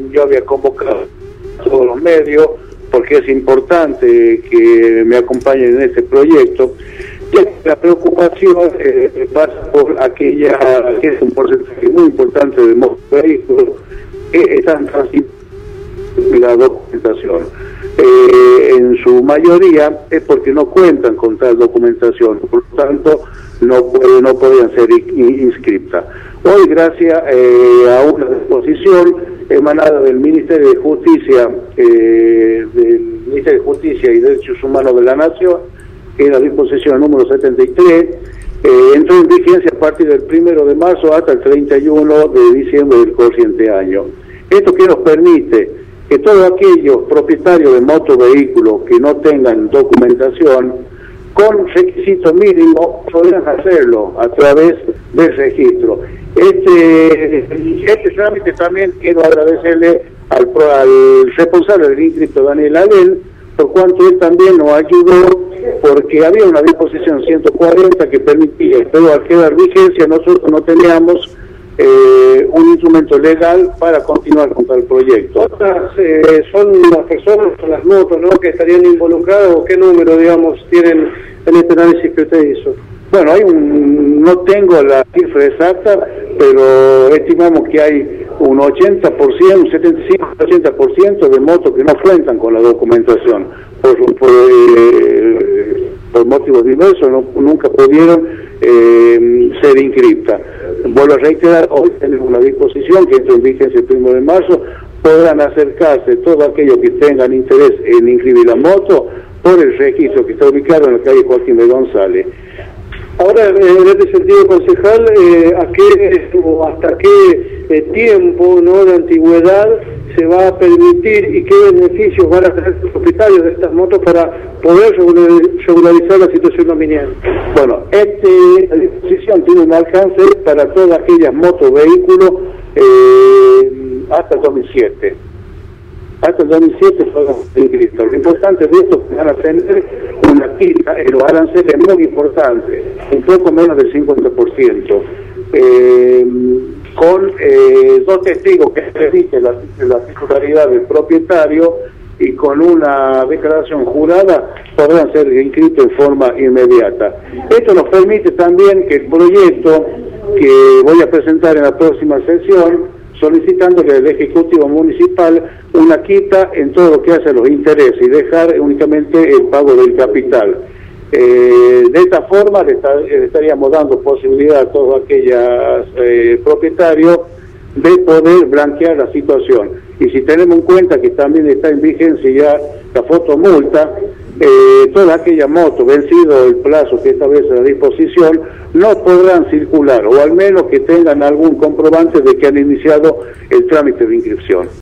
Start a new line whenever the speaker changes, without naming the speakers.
yo había convocado a todos los medios, porque es importante que me acompañen en este proyecto. La preocupación pasa por aquella, que es un porcentaje muy importante de vehículos que están transitando la documentación. En su mayoría es porque no cuentan con tal documentación, por lo tanto no podían ser inscriptas. Hoy, gracias a una disposición emanada del Ministerio de Justicia, y Derechos Humanos de la Nación, que es la disposición número 73, entró en vigencia a partir del 1 de marzo hasta el 31 de diciembre del corriente año. Esto que nos permite que todos aquellos propietarios de motovehículos que no tengan documentación, con requisitos mínimos, podrán hacerlo a través del registro. Este trámite también quiero agradecerle al responsable del inscripto, Daniel Alén, por cuanto él también nos ayudó, porque había una disposición 140 que permitía, pero al quedar vigencia nosotros no teníamos un instrumento legal para continuar con tal proyecto.
¿Otras son las personas, son las motos, ¿no?, que estarían involucradas, o qué número, digamos, tienen en este análisis que usted hizo?
Bueno, no tengo la cifra exacta, pero estimamos que hay un 80%, un 75-80% de motos que no cuentan con la documentación. Por motivos diversos nunca pudieron ser inscriptas. Vuelvo a reiterar, hoy tenemos una disposición que entra en vigencia el 1 de marzo, podrán acercarse todos aquellos que tengan interés en inscribir la moto por el registro que está ubicado en la calle Joaquín B. González.
Ahora, en este sentido, concejal, ¿hasta qué tiempo, no, de antigüedad se va a permitir y qué beneficios van a tener los propietarios de estas motos para poder regularizar la situación dominial?
Bueno, esta disposición tiene un alcance para todas aquellas motovehículos hasta el 2007. Hasta el 2007 fueron inscritos. Lo importante de esto es que van a tener una quita, los aranceles muy importantes, un poco menos del 50%, con dos testigos que permiten la titularidad del propietario y con una declaración jurada podrán ser inscritos en forma inmediata. Esto nos permite también que el proyecto que voy a presentar en la próxima sesión, solicitándole al Ejecutivo Municipal una quita en todo lo que hace a los intereses y dejar únicamente el pago del capital. De esta forma le estaríamos dando posibilidad a todos aquellos propietarios de poder blanquear la situación. Y si tenemos en cuenta que también está en vigencia ya la fotomulta, todas aquellas motos, vencido el plazo que establece la disposición, no podrán circular, o al menos que tengan algún comprobante de que han iniciado el trámite de inscripción.